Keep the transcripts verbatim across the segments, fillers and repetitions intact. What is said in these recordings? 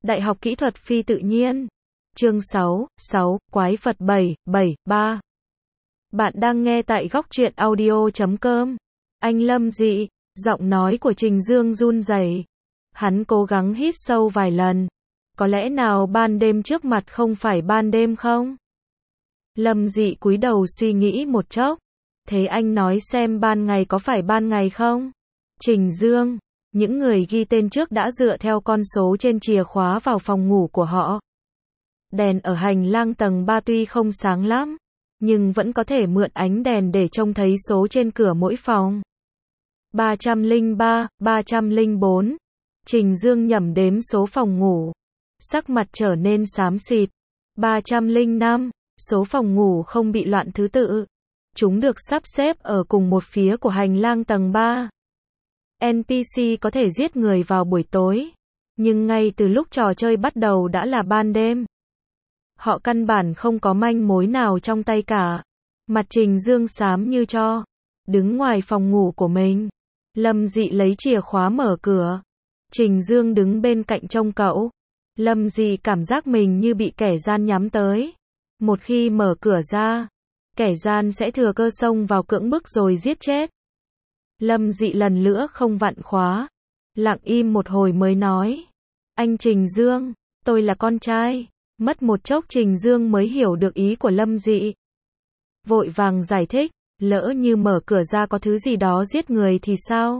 Đại học Kỹ thuật Phi tự nhiên. Chương sáu, sáu, Quái vật bảy, bảy, ba. Bạn đang nghe tại góc truyện audio chấm com. Anh Lâm Dị, giọng nói của Trình Dương run rẩy. Hắn cố gắng hít sâu vài lần. Có lẽ nào ban đêm trước mặt không phải ban đêm không? Lâm Dị cúi đầu suy nghĩ một chốc. Thế anh nói xem ban ngày có phải ban ngày không? Trình Dương, những người ghi tên trước đã dựa theo con số trên chìa khóa vào phòng ngủ của họ. Đèn ở hành lang tầng ba tuy không sáng lắm, nhưng vẫn có thể mượn ánh đèn để trông thấy số trên cửa mỗi phòng. ba trăm lẻ ba, ba trăm lẻ bốn. Trình Dương nhẩm đếm số phòng ngủ. Sắc mặt trở nên xám xịt. ba trăm lẻ năm. Số phòng ngủ không bị loạn thứ tự. Chúng được sắp xếp ở cùng một phía của hành lang tầng ba. en pê xê có thể giết người vào buổi tối, nhưng ngay từ lúc trò chơi bắt đầu đã là ban đêm. Họ căn bản không có manh mối nào trong tay cả. Mặt Trình Dương xám như tro. Đứng ngoài phòng ngủ của mình. Lâm Dị lấy chìa khóa mở cửa. Trình Dương đứng bên cạnh trông cậu. Lâm Dị cảm giác mình như bị kẻ gian nhắm tới. Một khi mở cửa ra, kẻ gian sẽ thừa cơ xông vào cưỡng bức rồi giết chết. Lâm Dị lần nữa không vặn khóa. Lặng im một hồi mới nói. Anh Trình Dương, tôi là con trai. Mất một chốc Trình Dương mới hiểu được ý của Lâm Dị. Vội vàng giải thích, lỡ như mở cửa ra có thứ gì đó giết người thì sao?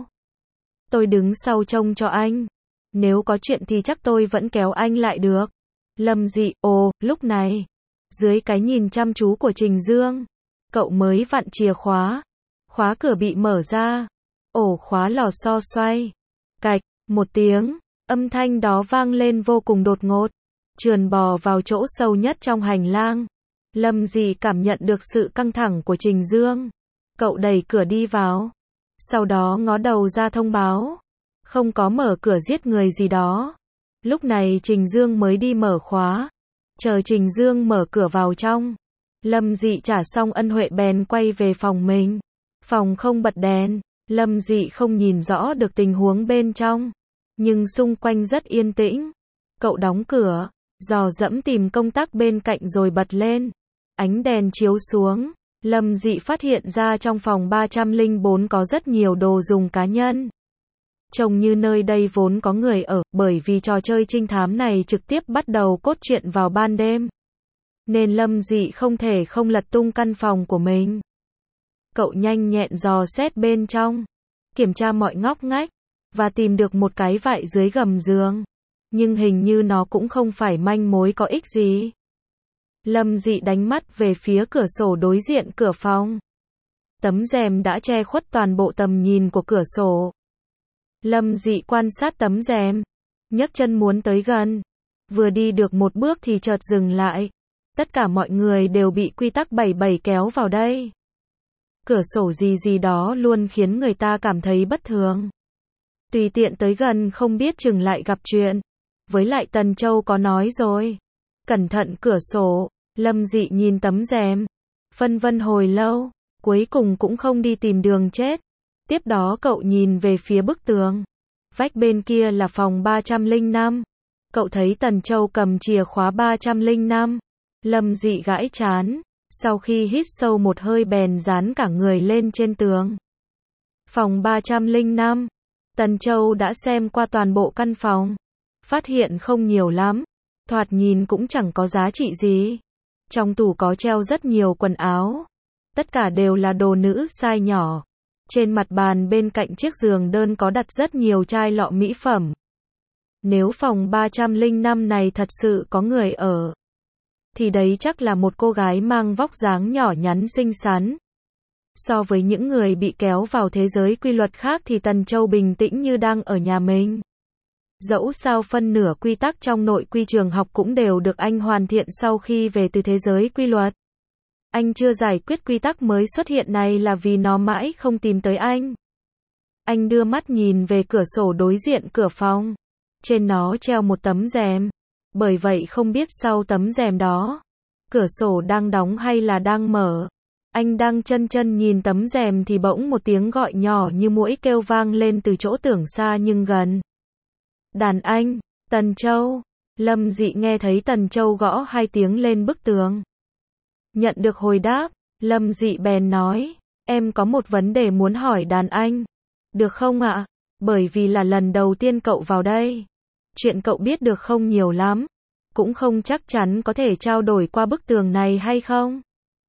Tôi đứng sau trông cho anh. Nếu có chuyện thì chắc tôi vẫn kéo anh lại được. Lâm Dị, ồ, lúc này, dưới cái nhìn chăm chú của Trình Dương, cậu mới vặn chìa khóa. Khóa cửa bị mở ra. Ổ khóa lò xo xoay. Cạch, một tiếng, âm thanh đó vang lên vô cùng đột ngột. Trườn bò vào chỗ sâu nhất trong hành lang. Lâm Dị cảm nhận được sự căng thẳng của Trình Dương. Cậu đẩy cửa đi vào. Sau đó ngó đầu ra thông báo. Không có mở cửa giết người gì đó. Lúc này Trình Dương mới đi mở khóa. Chờ Trình Dương mở cửa vào trong. Lâm Dị trả xong ân huệ bèn quay về phòng mình. Phòng không bật đèn. Lâm Dị không nhìn rõ được tình huống bên trong. Nhưng xung quanh rất yên tĩnh. Cậu đóng cửa. Dò dẫm tìm công tắc bên cạnh rồi bật lên. Ánh đèn chiếu xuống. Lâm Dị phát hiện ra trong phòng ba trăm lẻ bốn có rất nhiều đồ dùng cá nhân. Trông như nơi đây vốn có người ở, bởi vì trò chơi trinh thám này trực tiếp bắt đầu cốt truyện vào ban đêm. Nên Lâm Dị không thể không lật tung căn phòng của mình. Cậu nhanh nhẹn dò xét bên trong. Kiểm tra mọi ngóc ngách. Và tìm được một cái vại dưới gầm giường. Nhưng hình như nó cũng không phải manh mối có ích gì. Lâm Dị đánh mắt về phía cửa sổ đối diện cửa phòng. Tấm rèm đã che khuất toàn bộ tầm nhìn của cửa sổ. Lâm Dị quan sát tấm rèm. Nhấc chân muốn tới gần. Vừa đi được một bước thì chợt dừng lại. Tất cả mọi người đều bị quy tắc bảy bảy kéo vào đây. Cửa sổ gì gì đó luôn khiến người ta cảm thấy bất thường. Tùy tiện tới gần không biết chừng lại gặp chuyện. Với lại Tần Châu có nói rồi. Cẩn thận cửa sổ. Lâm Dị nhìn tấm rèm. Phân vân hồi lâu. Cuối cùng cũng không đi tìm đường chết. Tiếp đó cậu nhìn về phía bức tường. Vách bên kia là phòng ba trăm lẻ năm. Cậu thấy Tần Châu cầm chìa khóa ba trăm lẻ năm. Lâm Dị gãi trán. Sau khi hít sâu một hơi bèn dán cả người lên trên tường. Phòng ba trăm lẻ năm. Tần Châu đã xem qua toàn bộ căn phòng. Phát hiện không nhiều lắm. Thoạt nhìn cũng chẳng có giá trị gì. Trong tủ có treo rất nhiều quần áo. Tất cả đều là đồ nữ size nhỏ. Trên mặt bàn bên cạnh chiếc giường đơn có đặt rất nhiều chai lọ mỹ phẩm. Nếu phòng ba trăm lẻ năm này thật sự có người ở, thì đấy chắc là một cô gái mang vóc dáng nhỏ nhắn xinh xắn. So với những người bị kéo vào thế giới quy luật khác thì Tần Châu bình tĩnh như đang ở nhà mình. Dẫu sao phân nửa quy tắc trong nội quy trường học cũng đều được anh hoàn thiện sau khi về từ thế giới quy luật. Anh chưa giải quyết quy tắc mới xuất hiện này là vì nó mãi không tìm tới anh. Anh đưa mắt nhìn về cửa sổ đối diện cửa phòng. Trên nó treo một tấm rèm. Bởi vậy không biết sau tấm rèm đó, cửa sổ đang đóng hay là đang mở. Anh đang chân chân nhìn tấm rèm thì bỗng một tiếng gọi nhỏ như muỗi kêu vang lên từ chỗ tưởng xa nhưng gần. Đàn anh, Tần Châu. Lâm Dị nghe thấy Tần Châu gõ hai tiếng lên bức tường. Nhận được hồi đáp, Lâm Dị bèn nói, em có một vấn đề muốn hỏi đàn anh. Được không ạ? Bởi vì là lần đầu tiên cậu vào đây. Chuyện cậu biết được không nhiều lắm. Cũng không chắc chắn có thể trao đổi qua bức tường này hay không.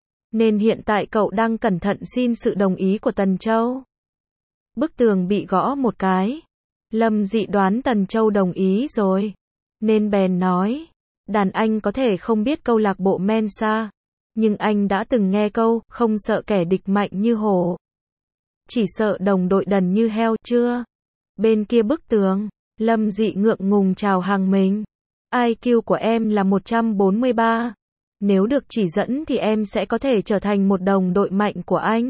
Nên hiện tại cậu đang cẩn thận xin sự đồng ý của Tần Châu. Bức tường bị gõ một cái. Lâm Dị đoán Tần Châu đồng ý rồi. Nên bèn nói, đàn anh có thể không biết câu lạc bộ Mensa. Nhưng anh đã từng nghe câu, không sợ kẻ địch mạnh như hổ. Chỉ sợ đồng đội đần như heo, chưa? Bên kia bức tường, Lâm Dị ngượng ngùng chào hàng mình. i kiu của em là một trăm bốn mươi ba. Nếu được chỉ dẫn thì em sẽ có thể trở thành một đồng đội mạnh của anh.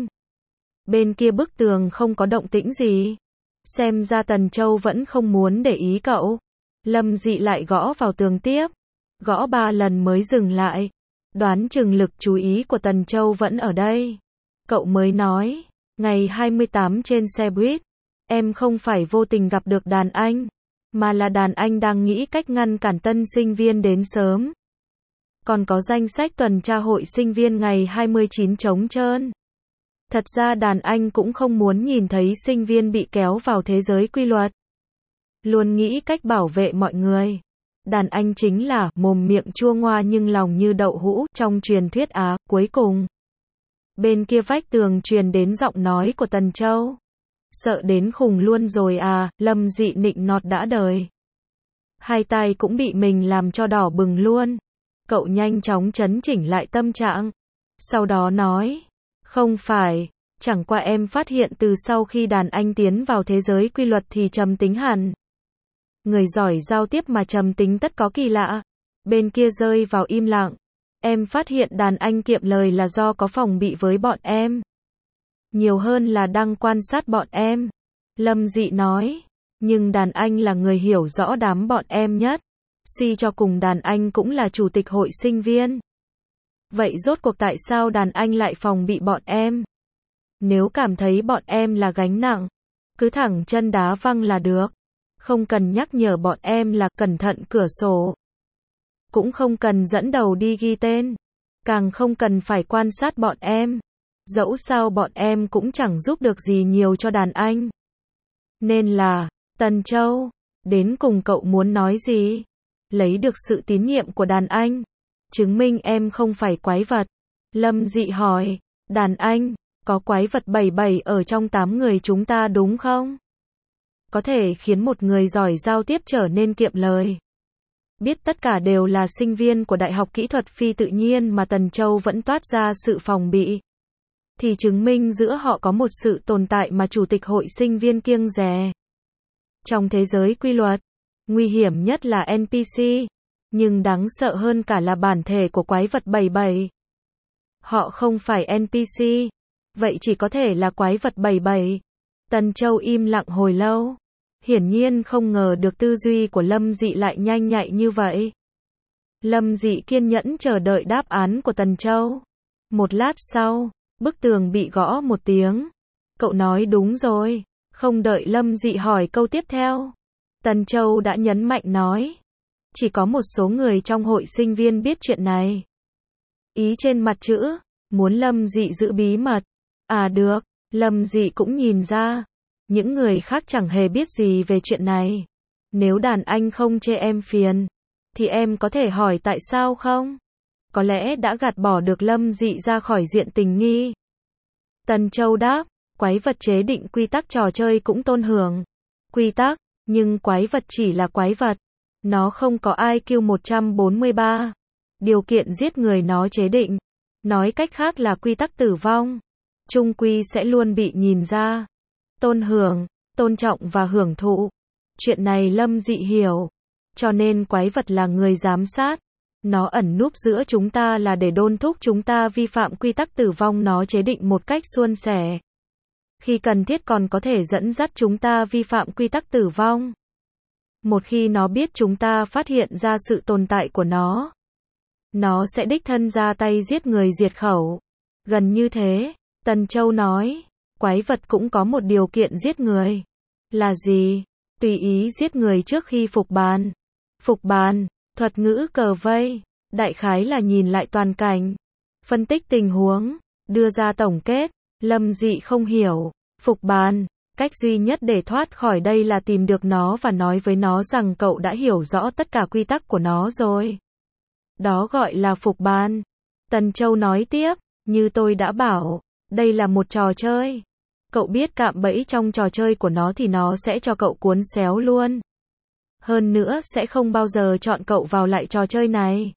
Bên kia bức tường không có động tĩnh gì. Xem ra Tần Châu vẫn không muốn để ý cậu. Lâm Dị lại gõ vào tường tiếp. Gõ ba lần mới dừng lại. Đoán chừng lực chú ý của Tần Châu vẫn ở đây. Cậu mới nói, ngày hai mươi tám trên xe buýt, em không phải vô tình gặp được đàn anh, mà là đàn anh đang nghĩ cách ngăn cản tân sinh viên đến sớm. Còn có danh sách tuần tra hội sinh viên ngày hai mươi chín trống trơn. Thật ra đàn anh cũng không muốn nhìn thấy sinh viên bị kéo vào thế giới quy luật. Luôn nghĩ cách bảo vệ mọi người. Đàn anh chính là mồm miệng chua ngoa nhưng lòng như đậu hũ trong truyền thuyết Á. Cuối cùng, bên kia vách tường truyền đến giọng nói của Tần Châu. Sợ đến khùng luôn rồi à, Lâm Dị nịnh nọt đã đời. Hai tay cũng bị mình làm cho đỏ bừng luôn. Cậu nhanh chóng chấn chỉnh lại tâm trạng. Sau đó nói, không phải, chẳng qua em phát hiện từ sau khi đàn anh tiến vào thế giới quy luật thì trầm tính hẳn. Người giỏi giao tiếp mà trầm tính tất có kỳ lạ. Bên kia rơi vào im lặng. Em phát hiện đàn anh kiệm lời là do có phòng bị với bọn em. Nhiều hơn là đang quan sát bọn em. Lâm Dị nói. Nhưng đàn anh là người hiểu rõ đám bọn em nhất. Suy cho cùng đàn anh cũng là chủ tịch hội sinh viên. Vậy rốt cuộc tại sao đàn anh lại phòng bị bọn em? Nếu cảm thấy bọn em là gánh nặng, cứ thẳng chân đá văng là được. Không cần nhắc nhở bọn em là cẩn thận cửa sổ. Cũng không cần dẫn đầu đi ghi tên. Càng không cần phải quan sát bọn em. Dẫu sao bọn em cũng chẳng giúp được gì nhiều cho đàn anh. Nên là, Tần Châu, đến cùng cậu muốn nói gì? Lấy được sự tín nhiệm của đàn anh. Chứng minh em không phải quái vật. Lâm Dị hỏi, đàn anh, có quái vật bảy bảy ở trong tám người chúng ta đúng không? Có thể khiến một người giỏi giao tiếp trở nên kiệm lời. Biết tất cả đều là sinh viên của Đại học Kỹ thuật Phi Tự nhiên mà Tần Châu vẫn toát ra sự phòng bị. Thì chứng minh giữa họ có một sự tồn tại mà chủ tịch hội sinh viên kiêng dè. Trong thế giới quy luật, nguy hiểm nhất là en pê xê, nhưng đáng sợ hơn cả là bản thể của quái vật bảy bảy. Họ không phải en pê xê, vậy chỉ có thể là quái vật bảy bảy. Tần Châu im lặng hồi lâu. Hiển nhiên không ngờ được tư duy của Lâm Dị lại nhanh nhạy như vậy. Lâm Dị kiên nhẫn chờ đợi đáp án của Tần Châu. Một lát sau, bức tường bị gõ một tiếng. Cậu nói đúng rồi. Không đợi Lâm Dị hỏi câu tiếp theo, Tần Châu đã nhấn mạnh nói. Chỉ có một số người trong hội sinh viên biết chuyện này. Ý trên mặt chữ, muốn Lâm Dị giữ bí mật. À được, Lâm Dị cũng nhìn ra. Những người khác chẳng hề biết gì về chuyện này. Nếu đàn anh không chê em phiền, thì em có thể hỏi tại sao không? Có lẽ đã gạt bỏ được Lâm Dị ra khỏi diện tình nghi. Tần Châu đáp, quái vật chế định quy tắc trò chơi cũng tôn hưởng quy tắc, nhưng quái vật chỉ là quái vật. Nó không có i kiu một trăm bốn mươi ba. Điều kiện giết người nó chế định. Nói cách khác là quy tắc tử vong. Chung quy sẽ luôn bị nhìn ra. Tôn hưởng, tôn trọng và hưởng thụ. Chuyện này Lâm Dị hiểu. Cho nên quái vật là người giám sát. Nó ẩn núp giữa chúng ta là để đôn thúc chúng ta vi phạm quy tắc tử vong nó chế định một cách suôn sẻ. Khi cần thiết còn có thể dẫn dắt chúng ta vi phạm quy tắc tử vong. Một khi nó biết chúng ta phát hiện ra sự tồn tại của nó, nó sẽ đích thân ra tay giết người diệt khẩu. Gần như thế, Tần Châu nói, quái vật cũng có một điều kiện giết người. Là gì? Tùy ý giết người trước khi phục bàn. Phục bàn, Thuật ngữ cờ vây, đại khái là nhìn lại toàn cảnh, phân tích tình huống, đưa ra tổng kết. Lâm Dị không hiểu, phục bàn, cách duy nhất để thoát khỏi đây là tìm được nó và nói với nó rằng cậu đã hiểu rõ tất cả quy tắc của nó rồi. Đó gọi là phục bàn. Tần Châu nói tiếp, như tôi đã bảo, đây là một trò chơi. Cậu biết cạm bẫy trong trò chơi của nó thì nó sẽ cho cậu cuốn xéo luôn. Hơn nữa sẽ không bao giờ chọn cậu vào lại trò chơi này.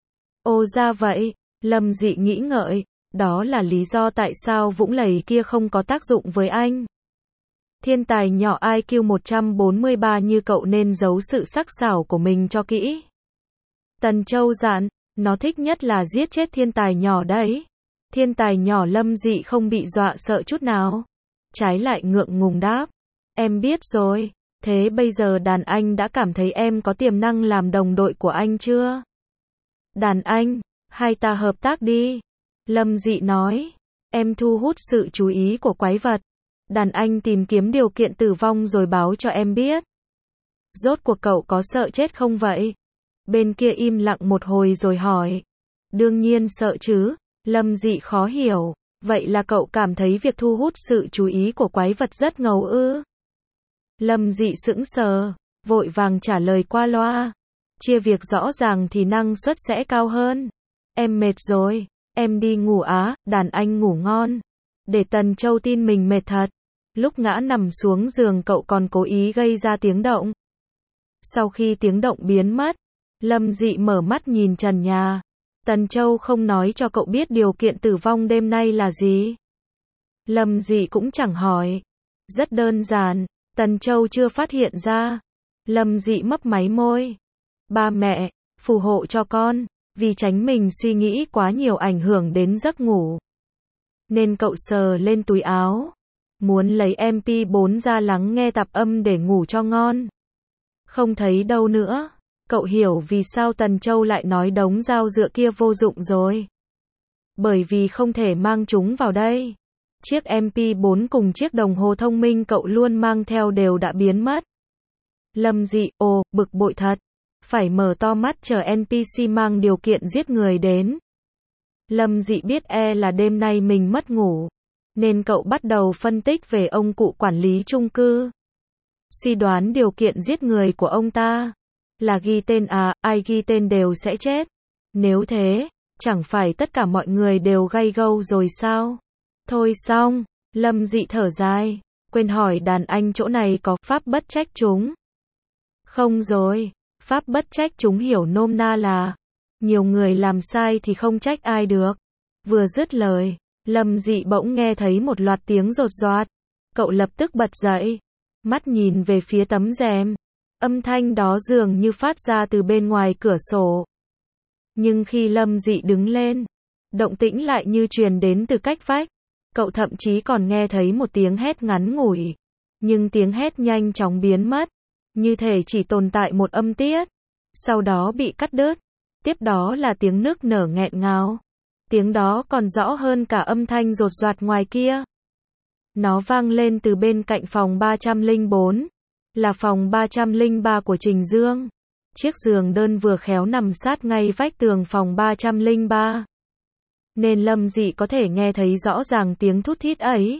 Ồ ra vậy, Lâm Dị nghĩ ngợi, đó là lý do tại sao vũng lầy kia không có tác dụng với anh. Thiên tài nhỏ i kiu một trăm bốn mươi ba như cậu nên giấu sự sắc sảo của mình cho kỹ. Tần Châu dặn, nó thích nhất là giết chết thiên tài nhỏ đấy. Thiên tài nhỏ Lâm Dị không bị dọa sợ chút nào. Trái lại ngượng ngùng đáp, em biết rồi, thế bây giờ đàn anh đã cảm thấy em có tiềm năng làm đồng đội của anh chưa? Đàn anh, hai ta hợp tác đi. Lâm Dị nói, em thu hút sự chú ý của quái vật. Đàn anh tìm kiếm điều kiện tử vong rồi báo cho em biết. Rốt cuộc cậu có sợ chết không vậy? Bên kia im lặng một hồi rồi hỏi. Đương nhiên sợ chứ, Lâm Dị khó hiểu. Vậy là cậu cảm thấy việc thu hút sự chú ý của quái vật rất ngầu ư? Lâm Dị sững sờ, vội vàng trả lời qua loa. Chia việc rõ ràng thì năng suất sẽ cao hơn. Em mệt rồi, em đi ngủ á, đàn anh ngủ ngon. Để Tần Châu tin mình mệt thật. Lúc ngã nằm xuống giường cậu còn cố ý gây ra tiếng động. Sau khi tiếng động biến mất, Lâm Dị mở mắt nhìn trần nhà. Tần Châu không nói cho cậu biết điều kiện tử vong đêm nay là gì. Lâm Dị cũng chẳng hỏi. Rất đơn giản, Tần Châu chưa phát hiện ra. Lâm Dị mấp máy môi. Ba mẹ, phù hộ cho con, vì tránh mình suy nghĩ quá nhiều ảnh hưởng đến giấc ngủ. Nên cậu sờ lên túi áo. Muốn lấy em pê bốn ra lắng nghe tạp âm để ngủ cho ngon. Không thấy đâu nữa. Cậu hiểu vì sao Tần Châu lại nói đống dao dựa kia vô dụng rồi. Bởi vì không thể mang chúng vào đây. Chiếc em pê bốn cùng chiếc đồng hồ thông minh cậu luôn mang theo đều đã biến mất. Lâm Dị, ồ, bực bội thật. Phải mở to mắt chờ en pê xê mang điều kiện giết người đến. Lâm Dị biết e là đêm nay mình mất ngủ. Nên cậu bắt đầu phân tích về ông cụ quản lý chung cư. Suy đoán điều kiện giết người của ông ta. Là ghi tên à, ai ghi tên đều sẽ chết. Nếu thế, chẳng phải tất cả mọi người đều gay gâu rồi sao? Thôi xong, Lâm Dị thở dài. Quên hỏi đàn anh chỗ này có pháp bất trách chúng. Không rồi, pháp bất trách chúng hiểu nôm na là nhiều người làm sai thì không trách ai được. Vừa dứt lời, Lâm Dị bỗng nghe thấy một loạt tiếng rột rọt. Cậu lập tức bật dậy, mắt nhìn về phía tấm rèm. Âm thanh đó dường như phát ra từ bên ngoài cửa sổ. Nhưng khi Lâm Dị đứng lên, động tĩnh lại như truyền đến từ cách vách. Cậu thậm chí còn nghe thấy một tiếng hét ngắn ngủi. Nhưng tiếng hét nhanh chóng biến mất. Như thể chỉ tồn tại một âm tiết. Sau đó bị cắt đứt. Tiếp đó là tiếng nức nở nghẹn ngào. Tiếng đó còn rõ hơn cả âm thanh rột rạt ngoài kia. Nó vang lên từ bên cạnh phòng ba trăm lẻ bốn. Là phòng ba trăm lẻ ba của Trình Dương. Chiếc giường đơn vừa khéo nằm sát ngay vách tường phòng ba trăm lẻ ba. Nên Lâm Dị có thể nghe thấy rõ ràng tiếng thút thít ấy.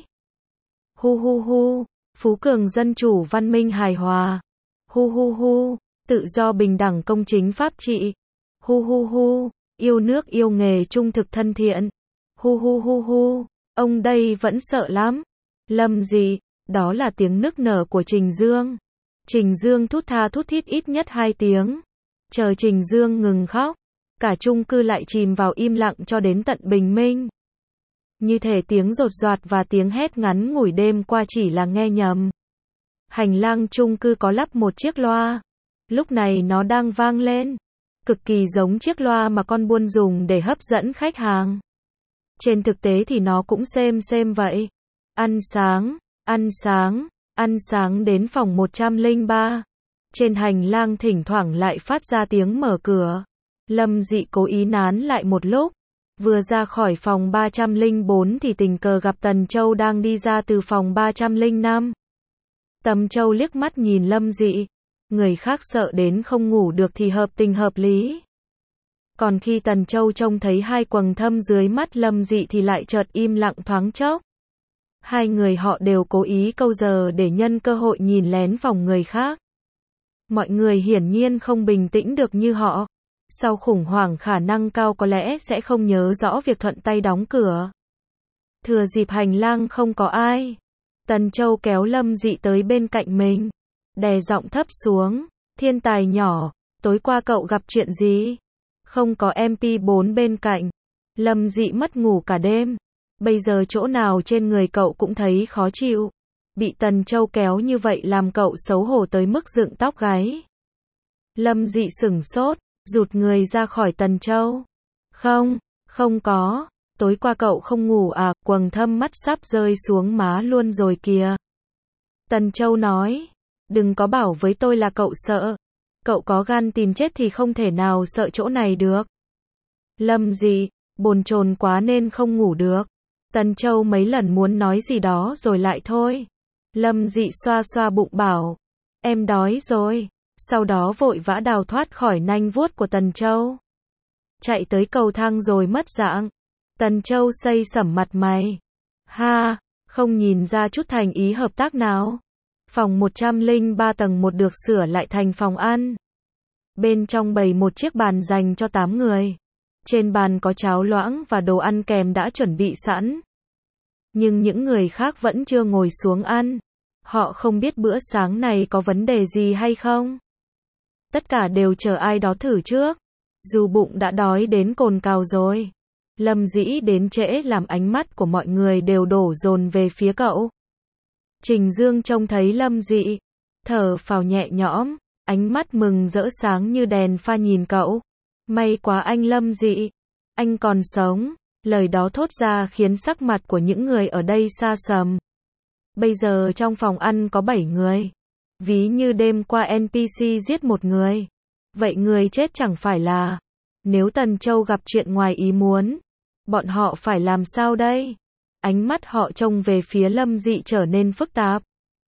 Hu hu hu, phú cường dân chủ văn minh hài hòa. Hu hu hu, tự do bình đẳng công chính pháp trị. Hu hu hu, yêu nước yêu nghề trung thực thân thiện. Hu hu hu hu, ông đây vẫn sợ lắm. Lâm Dị, đó là tiếng nức nở của Trình Dương. Trình Dương thút tha thút thít ít nhất hai tiếng. Chờ Trình Dương ngừng khóc, cả chung cư lại chìm vào im lặng cho đến tận bình minh. Như thể tiếng rột rạt và tiếng hét ngắn ngủi đêm qua chỉ là nghe nhầm. Hành lang chung cư có lắp một chiếc loa. Lúc này nó đang vang lên. Cực kỳ giống chiếc loa mà con buôn dùng để hấp dẫn khách hàng. Trên thực tế thì nó cũng xem xem vậy. Ăn sáng, ăn sáng, ăn sáng đến phòng một trăm lẻ ba. Trên hành lang thỉnh thoảng lại phát ra tiếng mở cửa. Lâm Dị cố ý nán lại một lúc. Vừa ra khỏi phòng ba trăm lẻ bốn thì tình cờ gặp Tần Châu đang đi ra từ phòng ba trăm lẻ năm. Tầm Châu liếc mắt nhìn Lâm Dị. Người khác sợ đến không ngủ được thì hợp tình hợp lý. Còn khi Tần Châu trông thấy hai quầng thâm dưới mắt Lâm Dị thì lại chợt im lặng thoáng chốc. Hai người họ đều cố ý câu giờ để nhân cơ hội nhìn lén phòng người khác. Mọi người hiển nhiên không bình tĩnh được như họ. Sau khủng hoảng khả năng cao có lẽ sẽ không nhớ rõ việc thuận tay đóng cửa. Thừa dịp hành lang không có ai, Tần Châu kéo Lâm Dị tới bên cạnh mình, đè giọng thấp xuống, thiên tài nhỏ, tối qua cậu gặp chuyện gì? Không có em pê bốn bên cạnh. Lâm Dị mất ngủ cả đêm. Bây giờ chỗ nào trên người cậu cũng thấy khó chịu. Bị Tần Châu kéo như vậy làm cậu xấu hổ tới mức dựng tóc gáy. Lâm Dị sửng sốt, rụt người ra khỏi Tần Châu. Không, không có. Tối qua cậu không ngủ à, quầng thâm mắt sắp rơi xuống má luôn rồi kìa. Tần Châu nói, đừng có bảo với tôi là cậu sợ. Cậu có gan tìm chết thì không thể nào sợ chỗ này được. Lâm Dị, bồn chồn quá nên không ngủ được. Tần Châu mấy lần muốn nói gì đó rồi lại thôi. Lâm Dị xoa xoa bụng bảo, em đói rồi. Sau đó vội vã đào thoát khỏi nanh vuốt của Tần Châu. Chạy tới cầu thang rồi mất dạng. Tần Châu xây sẩm mặt mày. Ha, không nhìn ra chút thành ý hợp tác nào. Phòng một trăm lẻ ba tầng một được sửa lại thành phòng ăn. Bên trong bày một chiếc bàn dành cho tám người. Trên bàn có cháo loãng và đồ ăn kèm đã chuẩn bị sẵn. Nhưng những người khác vẫn chưa ngồi xuống ăn. Họ không biết bữa sáng này có vấn đề gì hay không. Tất cả đều chờ ai đó thử trước. Dù bụng đã đói đến cồn cào rồi. Lâm Dĩ đến trễ làm ánh mắt của mọi người đều đổ dồn về phía cậu. Trình Dương trông thấy Lâm Dị, thở phào nhẹ nhõm, ánh mắt mừng rỡ sáng như đèn pha nhìn cậu. May quá anh Lâm Dị, anh còn sống. Lời đó thốt ra khiến sắc mặt của những người ở đây sa sầm. Bây giờ trong phòng ăn có bảy người. Ví như đêm qua en pê xê giết một người. Vậy người chết chẳng phải là... Nếu Tần Châu gặp chuyện ngoài ý muốn, bọn họ phải làm sao đây? Ánh mắt họ trông về phía Lâm Dị trở nên phức tạp.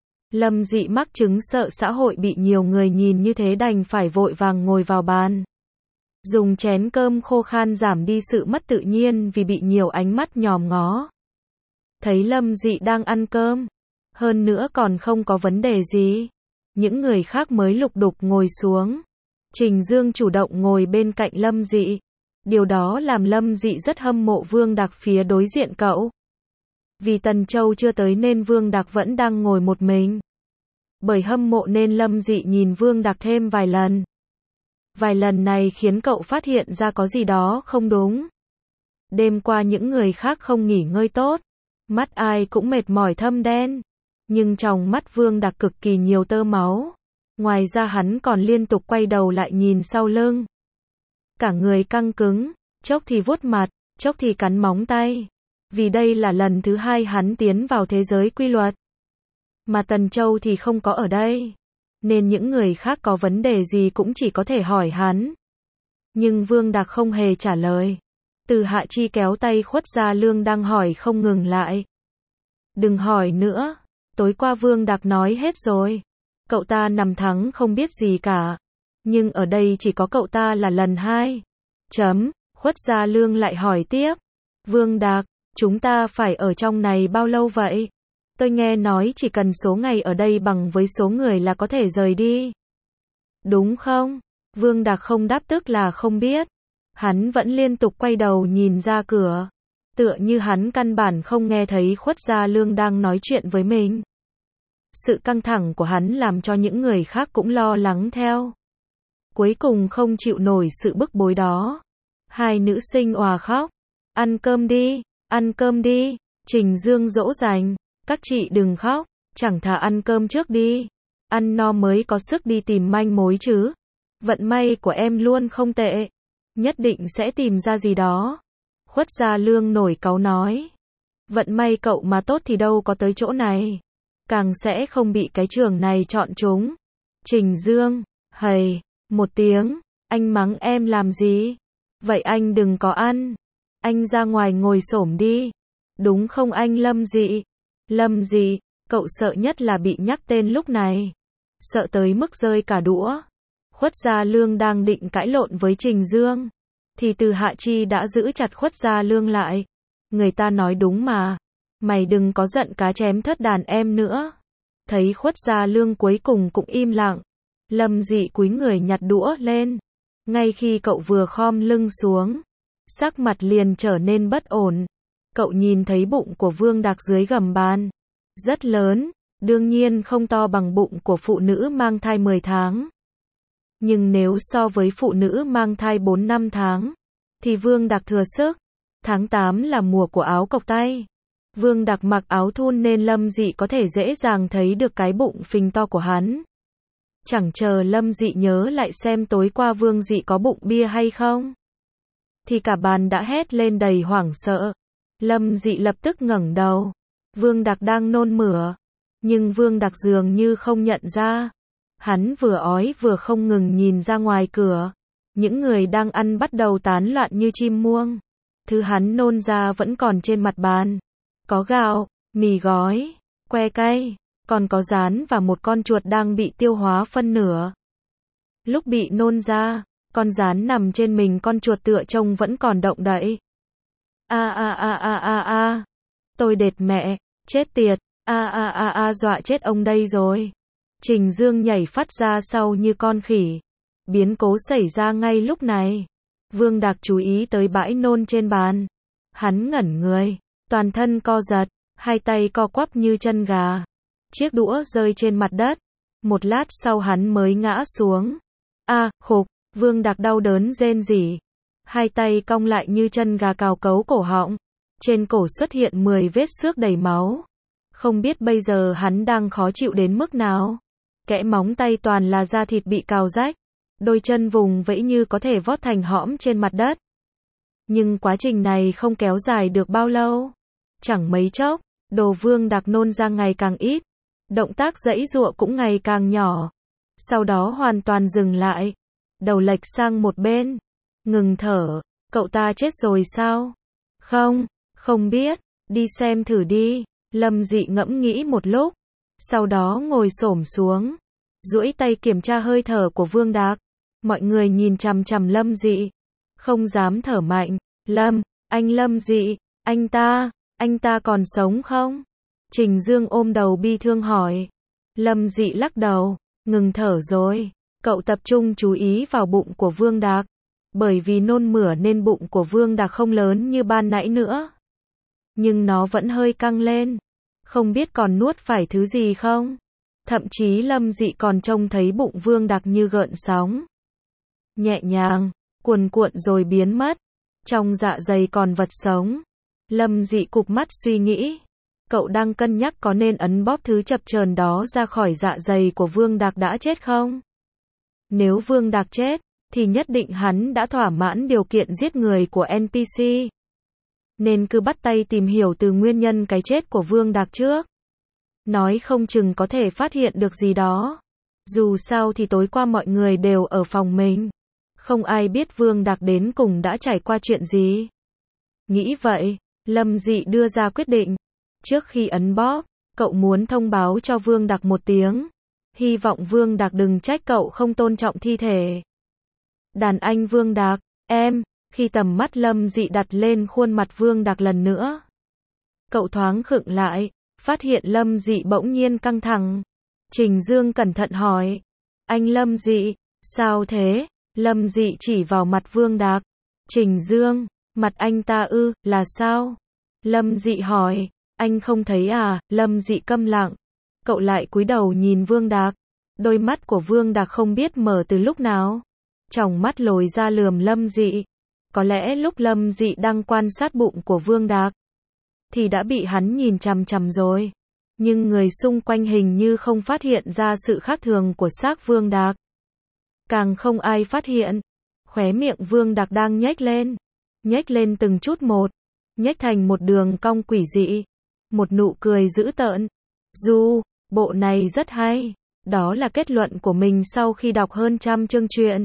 Lâm Dị mắc chứng sợ xã hội bị nhiều người nhìn như thế đành phải vội vàng ngồi vào bàn. Dùng chén cơm khô khan giảm đi sự mất tự nhiên vì bị nhiều ánh mắt nhòm ngó. Thấy Lâm Dị đang ăn cơm, hơn nữa còn không có vấn đề gì. Những người khác mới lục đục ngồi xuống. Trình Dương chủ động ngồi bên cạnh Lâm Dị. Điều đó làm Lâm Dị rất hâm mộ Vương Đạc phía đối diện cậu. Vì Tần Châu chưa tới nên Vương Đạc vẫn đang ngồi một mình. Bởi hâm mộ nên Lâm Dị nhìn Vương Đạc thêm vài lần. Vài lần này khiến cậu phát hiện ra có gì đó không đúng. Đêm qua những người khác không nghỉ ngơi tốt. Mắt ai cũng mệt mỏi thâm đen. Nhưng trong mắt Vương Đạc cực kỳ nhiều tơ máu. Ngoài ra hắn còn liên tục quay đầu lại nhìn sau lưng. Cả người căng cứng, chốc thì vuốt mặt, chốc thì cắn móng tay. Vì đây là lần thứ hai hắn tiến vào thế giới quy luật. Mà Tần Châu thì không có ở đây. Nên những người khác có vấn đề gì cũng chỉ có thể hỏi hắn. Nhưng Vương Đạc không hề trả lời. Từ Hạ Chi kéo tay Khuất Gia Lương đang hỏi không ngừng lại. Đừng hỏi nữa. Tối qua Vương Đạc nói hết rồi. Cậu ta nằm thắng không biết gì cả. Nhưng ở đây chỉ có cậu ta là lần hai. Chấm. Khuất Gia Lương lại hỏi tiếp. Vương Đạc, chúng ta phải ở trong này bao lâu vậy? Tôi nghe nói chỉ cần số ngày ở đây bằng với số người là có thể rời đi. Đúng không? Vương Đạc không đáp tức là không biết. Hắn vẫn liên tục quay đầu nhìn ra cửa. Tựa như hắn căn bản không nghe thấy Khuất Gia Lương đang nói chuyện với mình. Sự căng thẳng của hắn làm cho những người khác cũng lo lắng theo. Cuối cùng không chịu nổi sự bức bối đó. Hai nữ sinh òa khóc. Ăn cơm đi, ăn cơm đi. Trình Dương dỗ dành. Các chị đừng khóc, chẳng thà ăn cơm trước đi. Ăn no mới có sức đi tìm manh mối chứ. Vận may của em luôn không tệ. Nhất định sẽ tìm ra gì đó. Khuất Gia Lương nổi cáu nói. Vận may cậu mà tốt thì đâu có tới chỗ này. Càng sẽ không bị cái trường này chọn chúng. Trình Dương, hầy, một tiếng, anh mắng em làm gì? Vậy anh đừng có ăn. Anh ra ngoài ngồi xổm đi. Đúng không anh Lâm Dị? Lâm Dị, cậu sợ nhất là bị nhắc tên lúc này. sợ tới mức rơi cả đũa. Khuất Gia Lương đang định cãi lộn với Trình Dương, thì Từ Hạ Chi đã giữ chặt Khuất Gia Lương lại. Người ta nói đúng mà, mày đừng có giận cá chém thớt đàn em nữa. Thấy Khuất Gia Lương cuối cùng cũng im lặng, Lâm Dị cúi người nhặt đũa lên. Ngay khi cậu vừa khom lưng xuống, sắc mặt liền trở nên bất ổn. Cậu nhìn thấy bụng của Vương Đạc dưới gầm bàn, rất lớn, đương nhiên không to bằng bụng của phụ nữ mang thai mười tháng. Nhưng nếu so với phụ nữ mang thai bốn năm tháng, thì Vương Đạc thừa sức. Tháng tám là mùa của áo cộc tay. Vương Đạc mặc áo thun nên Lâm Dị có thể dễ dàng thấy được cái bụng phình to của hắn. Chẳng chờ Lâm Dị nhớ lại xem tối qua Vương Dị có bụng bia hay không, thì cả bàn đã hét lên đầy hoảng sợ. Lâm Dị lập tức ngẩng đầu. Vương Đạc đang nôn mửa, nhưng Vương Đạc dường như không nhận ra. Hắn vừa ói vừa không ngừng nhìn ra ngoài cửa. Những người đang ăn bắt đầu tán loạn như chim muông. Thứ hắn nôn ra vẫn còn trên mặt bàn. Có gạo, mì gói, que cay, còn có rán và một con chuột đang bị tiêu hóa phân nửa. Lúc bị nôn ra, con rán nằm trên mình con chuột tựa trông vẫn còn động đậy. A a a a a a, tôi đệt mẹ, chết tiệt, a a a a dọa chết ông đây rồi. Trình Dương nhảy phát ra sau như con khỉ. Biến cố xảy ra ngay lúc này. Vương Đạc chú ý tới bãi nôn trên bàn. Hắn ngẩn người, toàn thân co giật, hai tay co quắp như chân gà. Chiếc đũa rơi trên mặt đất. Một lát sau hắn mới ngã xuống. A, à, khục, Vương Đạc đau đớn rên rỉ. Hai tay cong lại như chân gà cào cấu cổ họng. Trên cổ xuất hiện mười vết xước đầy máu. Không biết bây giờ hắn đang khó chịu đến mức nào. Kẽ móng tay toàn là da thịt bị cào rách. Đôi chân vùng vẫy như có thể vót thành hõm trên mặt đất. Nhưng quá trình này không kéo dài được bao lâu. Chẳng mấy chốc, đồ Vương Đạc nôn ra ngày càng ít. Động tác giãy giụa cũng ngày càng nhỏ. Sau đó hoàn toàn dừng lại. Đầu lệch sang một bên. Ngừng thở. Cậu ta chết rồi sao? Không, không biết. Đi xem thử đi. Lâm Dị ngẫm nghĩ một lúc. Sau đó ngồi xổm xuống. Duỗi tay kiểm tra hơi thở của Vương Đạc. Mọi người nhìn chằm chằm Lâm Dị. Không dám thở mạnh. Lâm, anh Lâm Dị, anh ta, anh ta còn sống không? Trình Dương ôm đầu bi thương hỏi. Lâm Dị lắc đầu. Ngừng thở rồi. Cậu tập trung chú ý vào bụng của Vương Đạc. Bởi vì nôn mửa nên bụng của Vương Đạc không lớn như ban nãy nữa. Nhưng nó vẫn hơi căng lên. Không biết còn nuốt phải thứ gì không? Thậm chí Lâm Dị còn trông thấy bụng Vương Đạc như gợn sóng. Nhẹ nhàng, cuồn cuộn rồi biến mất. Trong dạ dày còn vật sống. Lâm Dị cụp mắt suy nghĩ. Cậu đang cân nhắc có nên ấn bóp thứ chập chờn đó ra khỏi dạ dày của Vương Đạc đã chết không? Nếu Vương Đạc chết, thì nhất định hắn đã thỏa mãn điều kiện giết người của en pê xê. Nên cứ bắt tay tìm hiểu từ nguyên nhân cái chết của Vương Đạc trước. Nói không chừng có thể phát hiện được gì đó. Dù sao thì tối qua mọi người đều ở phòng mình. Không ai biết Vương Đạc đến cùng đã trải qua chuyện gì. Nghĩ vậy, Lâm Dị đưa ra quyết định. Trước khi ấn bóp, cậu muốn thông báo cho Vương Đạc một tiếng. Hy vọng Vương Đạc đừng trách cậu không tôn trọng thi thể. Đàn anh Vương Đạc, em, khi tầm mắt Lâm Dị đặt lên khuôn mặt Vương Đạc lần nữa. Cậu thoáng khựng lại, phát hiện Lâm Dị bỗng nhiên căng thẳng. Trình Dương cẩn thận hỏi. Anh Lâm Dị, sao thế? Lâm Dị chỉ vào mặt Vương Đạc. Trình Dương, mặt anh ta ư, là sao? Lâm Dị hỏi. Anh không thấy à? Lâm Dị câm lặng. Cậu lại cúi đầu nhìn Vương Đạc. Đôi mắt của Vương Đạc không biết mở từ lúc nào. Tròng mắt lồi ra lườm Lâm Dị. Có lẽ lúc Lâm Dị đang quan sát bụng của Vương Đạc, thì đã bị hắn nhìn chằm chằm rồi. Nhưng người xung quanh hình như không phát hiện ra sự khác thường của xác Vương Đạc. Càng không ai phát hiện. Khóe miệng Vương Đạc đang nhếch lên. Nhếch lên từng chút một. Nhếch thành một đường cong quỷ dị. Một nụ cười dữ tợn. Du, bộ này rất hay. Đó là kết luận của mình sau khi đọc hơn trăm chương truyện.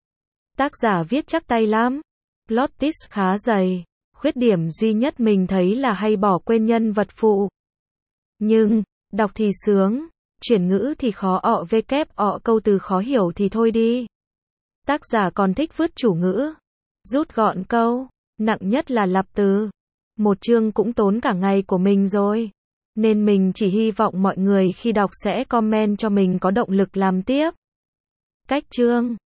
Tác giả viết chắc tay lắm. Plot twist khá dày. Khuyết điểm duy nhất mình thấy là hay bỏ quên nhân vật phụ. Nhưng, đọc thì sướng. Chuyển ngữ thì khó ọ vekép ọ câu từ khó hiểu thì thôi đi. Tác giả còn thích vứt chủ ngữ. Rút gọn câu. Nặng nhất là lặp từ. Một chương cũng tốn cả ngày của mình rồi. Nên mình chỉ hy vọng mọi người khi đọc sẽ comment cho mình có động lực làm tiếp. Cách chương